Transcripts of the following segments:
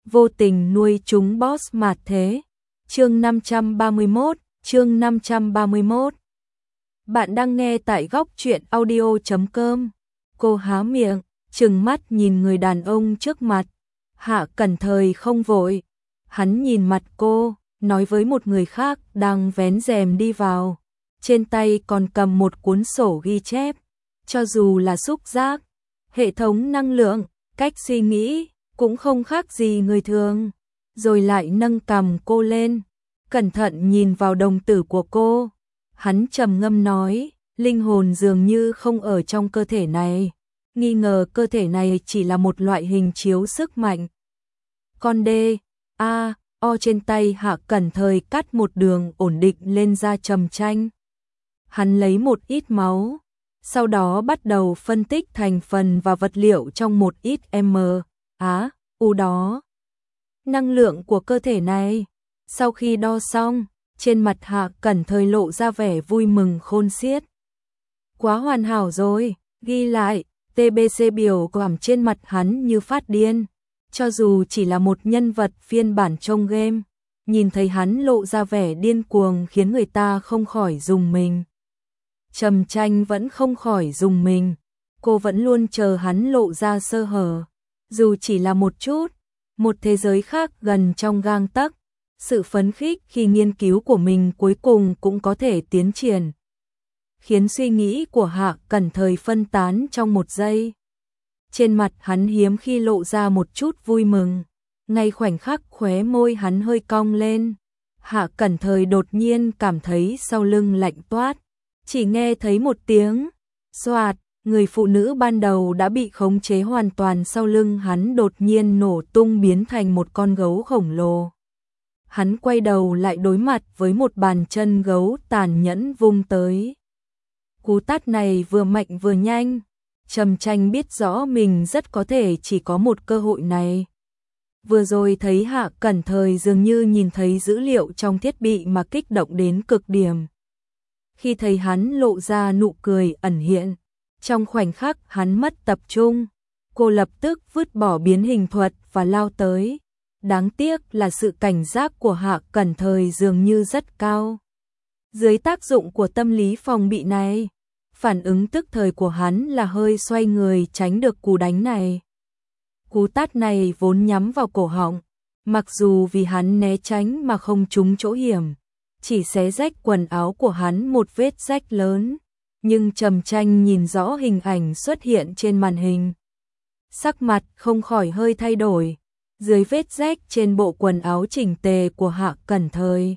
vô tình nuôi chúng boss mạt thế. Chương 531. Bạn đang nghe tại góc truyện audio.com. Cô há miệng, trừng mắt nhìn người đàn ông trước mặt. Hạ Cẩn Thời không vội. Hắn nhìn mặt cô, nói với một người khác đang vén rèm đi vào. Trên tay còn cầm một cuốn sổ ghi chép. Cho dù là xúc giác, hệ thống năng lượng, cách suy nghĩ, cũng không khác gì người thường. Rồi lại nâng cằm cô lên, cẩn thận nhìn vào đồng tử của cô. Hắn trầm ngâm nói, linh hồn dường như không ở trong cơ thể này. Nghi ngờ cơ thể này chỉ là một loại hình chiếu sức mạnh. Con D, A, O trên tay Hạ Cẩn Thời cắt một đường ổn định lên da trầm tranh. Hắn lấy một ít máu, sau đó bắt đầu phân tích thành phần và vật liệu trong một ít U đó. Năng lượng của cơ thể này, sau khi đo xong, trên mặt Hạ Cẩn Thời lộ ra vẻ vui mừng khôn xiết. Quá hoàn hảo rồi, ghi lại, TBC biểu cảm trên mặt hắn như phát điên. Cho dù chỉ là một nhân vật phiên bản trong game, nhìn thấy hắn lộ ra vẻ điên cuồng khiến người ta không khỏi rùng mình. Trầm Tranh vẫn không khỏi rùng mình, cô vẫn luôn chờ hắn lộ ra sơ hở, dù chỉ là một chút, một thế giới khác gần trong gang tấc. Sự phấn khích khi nghiên cứu của mình cuối cùng cũng có thể tiến triển, khiến suy nghĩ của Hạ Cẩn Thời phân tán trong một giây. Trên mặt hắn hiếm khi lộ ra một chút vui mừng, ngay khoảnh khắc khóe môi hắn hơi cong lên, Hạ Cẩn Thời đột nhiên cảm thấy sau lưng lạnh toát, chỉ nghe thấy một tiếng xoạt, người phụ nữ ban đầu đã bị khống chế hoàn toàn sau lưng hắn đột nhiên nổ tung biến thành một con gấu khổng lồ. Hắn quay đầu lại đối mặt với một bàn chân gấu tàn nhẫn vung tới. Cú tát này vừa mạnh vừa nhanh. Trầm Tranh biết rõ mình rất có thể chỉ có một cơ hội này. Vừa rồi thấy Hạ Cẩn Thời dường như nhìn thấy dữ liệu trong thiết bị mà kích động đến cực điểm. Khi thấy hắn lộ ra nụ cười ẩn hiện, trong khoảnh khắc hắn mất tập trung, cô lập tức vứt bỏ biến hình thuật và lao tới. Đáng tiếc là sự cảnh giác của Hạ Cẩn Thời dường như rất cao. Dưới tác dụng của tâm lý phòng bị này, phản ứng tức thời của hắn là hơi xoay người tránh được cú đánh này. Cú tát này vốn nhắm vào cổ họng, mặc dù vì hắn né tránh mà không trúng chỗ hiểm, chỉ xé rách quần áo của hắn một vết rách lớn, nhưng Trầm Tranh nhìn rõ hình ảnh xuất hiện trên màn hình. Sắc mặt không khỏi hơi thay đổi, dưới vết rách trên bộ quần áo chỉnh tề của Hạ Cẩn Thời,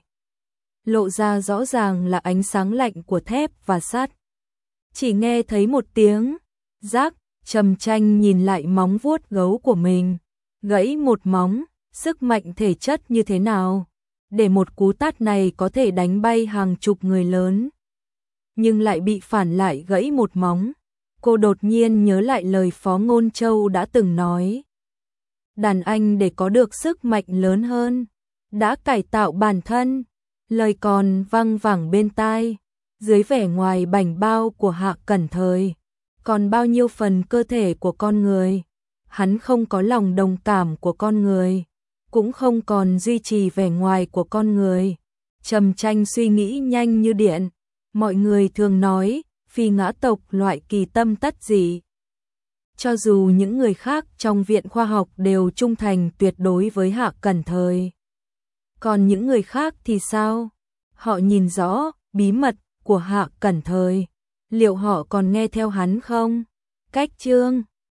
lộ ra rõ ràng là ánh sáng lạnh của thép và sắt. Chỉ nghe thấy một tiếng rắc, Trầm Tranh nhìn lại móng vuốt gấu của mình, gãy một móng, sức mạnh thể chất như thế nào, để một cú tát này có thể đánh bay hàng chục người lớn, nhưng lại bị phản lại gãy một móng. Cô đột nhiên nhớ lại lời Phó Ngôn Châu đã từng nói. Đàn anh để có được sức mạnh lớn hơn, đã cải tạo bản thân, lời còn văng vẳng bên tai. Dưới vẻ ngoài bảnh bao của Hạ Cẩn Thời, còn bao nhiêu phần cơ thể của con người. Hắn không có lòng đồng cảm của con người, cũng không còn duy trì vẻ ngoài của con người. Trầm Tranh suy nghĩ nhanh như điện. Mọi người thường nói, phi ngã tộc loại kỳ tâm tất dị. Cho dù những người khác trong viện khoa học đều trung thành tuyệt đối với Hạ Cẩn Thời, còn những người khác thì sao? Họ nhìn rõ bí mật của Hạ Cẩn Thời, liệu họ còn nghe theo hắn không? Cách chương